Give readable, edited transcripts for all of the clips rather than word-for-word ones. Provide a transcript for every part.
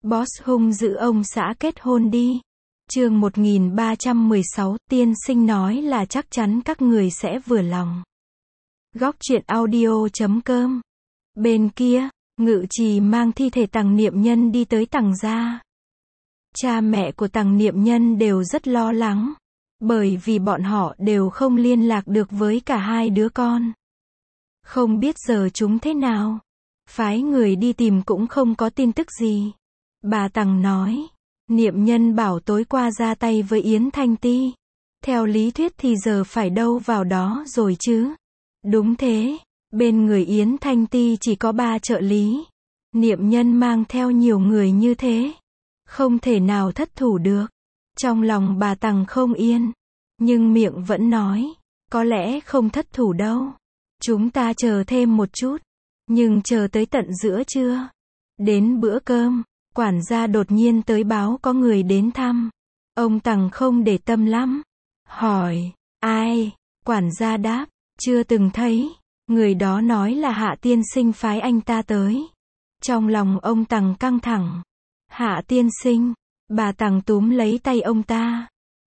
Boss hung dữ ông xã kết hôn đi. Chương 1316, tiên sinh nói là chắc chắn các người sẽ vừa lòng. Góc truyện audio.com. Bên kia, Ngự Trì mang thi thể Tằng Niệm Nhân đi tới Tằng gia. Cha mẹ của Tằng Niệm Nhân đều rất lo lắng, bởi vì bọn họ đều không liên lạc được với cả hai đứa con. Không biết giờ chúng thế nào. Phái người đi tìm cũng không có tin tức gì. Bà Tằng nói, Niệm Nhân bảo tối qua ra tay với Yến Thanh Ti. Theo lý thuyết thì giờ phải đâu vào đó rồi chứ. Đúng thế, bên người Yến Thanh Ti chỉ có 3 trợ lý. Niệm Nhân mang theo nhiều người như thế, không thể nào thất thủ được. Trong lòng bà Tằng không yên, nhưng miệng vẫn nói, có lẽ không thất thủ đâu. Chúng ta chờ thêm một chút. Nhưng chờ tới tận giữa trưa, đến bữa cơm, quản gia đột nhiên tới báo có người đến thăm. Ông Tằng không để tâm lắm, hỏi, ai? Quản gia đáp, chưa từng thấy. Người đó nói là Hạ tiên sinh phái anh ta tới. Trong lòng ông Tằng căng thẳng. Hạ tiên sinh? Bà Tằng túm lấy tay ông ta.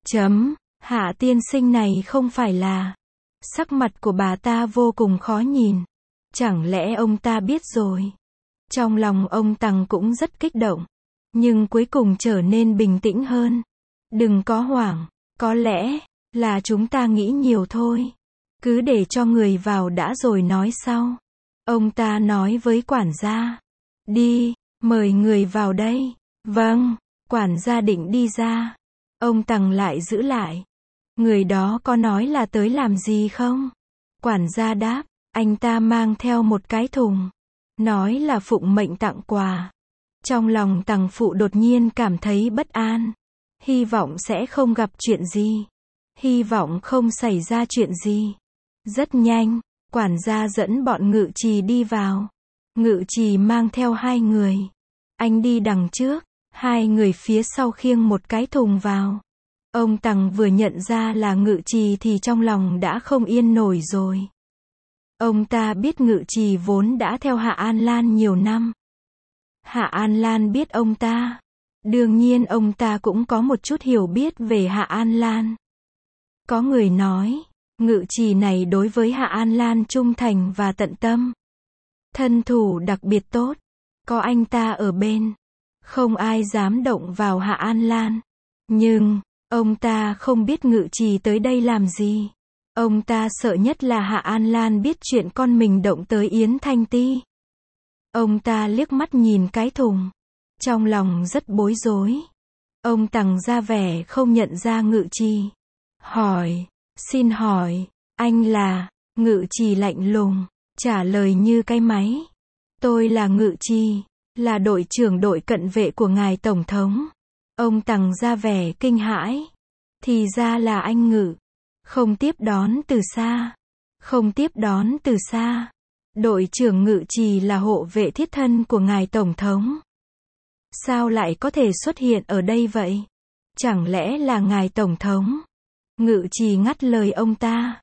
Hạ tiên sinh này không phải là... Sắc mặt của bà ta vô cùng khó nhìn. Chẳng lẽ ông ta biết rồi? Trong lòng ông Tằng cũng rất kích động, nhưng cuối cùng trở nên bình tĩnh hơn. Đừng có hoảng, có lẽ là chúng ta nghĩ nhiều thôi. Cứ để cho người vào đã rồi nói sau. Ông ta nói với quản gia. Đi, mời người vào đây. Vâng, quản gia định đi ra. Ông Tằng lại giữ lại. Người đó có nói là tới làm gì không? Quản gia đáp, anh ta mang theo một cái thùng. Nói là phụng mệnh tặng quà. Trong lòng Tằng phụ đột nhiên cảm thấy bất an. Hy vọng sẽ không gặp chuyện gì. Hy vọng không xảy ra chuyện gì. Rất nhanh, quản gia dẫn bọn Ngự Trì đi vào. Ngự Trì mang theo 2 người. Anh đi đằng trước, 2 người phía sau khiêng một cái thùng vào. Ông Tằng vừa nhận ra là Ngự Trì thì trong lòng đã không yên nổi rồi. Ông ta biết Ngự Trì vốn đã theo Hạ An Lan nhiều năm. Hạ An Lan biết ông ta. Đương nhiên ông ta cũng có một chút hiểu biết về Hạ An Lan. Có người nói, Ngự Trì này đối với Hạ An Lan trung thành và tận tâm. Thân thủ đặc biệt tốt. Có anh ta ở bên, không ai dám động vào Hạ An Lan. Nhưng, ông ta không biết Ngự Trì tới đây làm gì. Ông ta sợ nhất là Hạ An Lan biết chuyện con mình động tới Yến Thanh Ti. Ông ta liếc mắt nhìn cái thùng. Trong lòng rất bối rối. Ông Tằng ra vẻ không nhận ra Ngự Trì. Hỏi, xin hỏi, anh là... Ngự Trì lạnh lùng, trả lời như cái máy. Tôi là Ngự Trì, là đội trưởng đội cận vệ của ngài Tổng thống. Ông Tằng ra vẻ kinh hãi. Thì ra là anh Ngự. Không tiếp đón từ xa. Không tiếp đón từ xa. Đội trưởng Ngự Trì là hộ vệ thiết thân của ngài Tổng thống. Sao lại có thể xuất hiện ở đây vậy? Chẳng lẽ là ngài Tổng thống? Ngự Trì ngắt lời ông ta.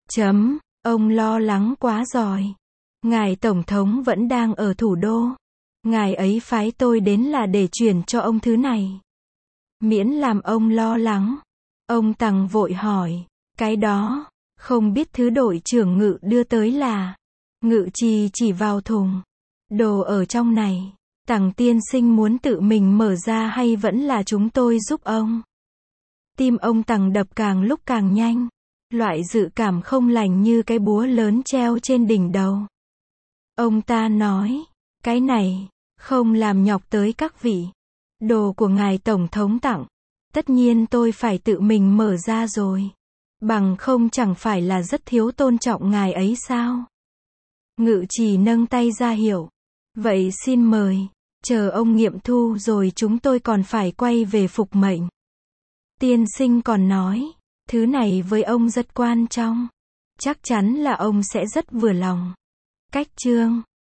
Ông lo lắng quá rồi. Ngài Tổng thống vẫn đang ở thủ đô. Ngài ấy phái tôi đến là để chuyển cho ông thứ này. Miễn làm ông lo lắng. Ông Tằng vội hỏi. Cái đó, không biết thứ đội trưởng Ngự đưa tới là... Ngự Trì chỉ vào thùng. Đồ ở trong này. Tằng tiên sinh muốn tự mình mở ra hay vẫn là chúng tôi giúp ông? Tim ông Tằng đập càng lúc càng nhanh. Loại dự cảm không lành như cái búa lớn treo trên đỉnh đầu. Ông ta nói, cái này, không làm nhọc tới các vị. Đồ của ngài Tổng thống tặng. Tất nhiên tôi phải tự mình mở ra rồi. Bằng không chẳng phải là rất thiếu tôn trọng ngài ấy sao? Ngự Trì nâng tay ra hiệu. Vậy xin mời. Chờ ông nghiệm thu rồi chúng tôi còn phải quay về phục mệnh. Tiên sinh còn nói, thứ này với ông rất quan trọng. Chắc chắn là ông sẽ rất vừa lòng. Cách chương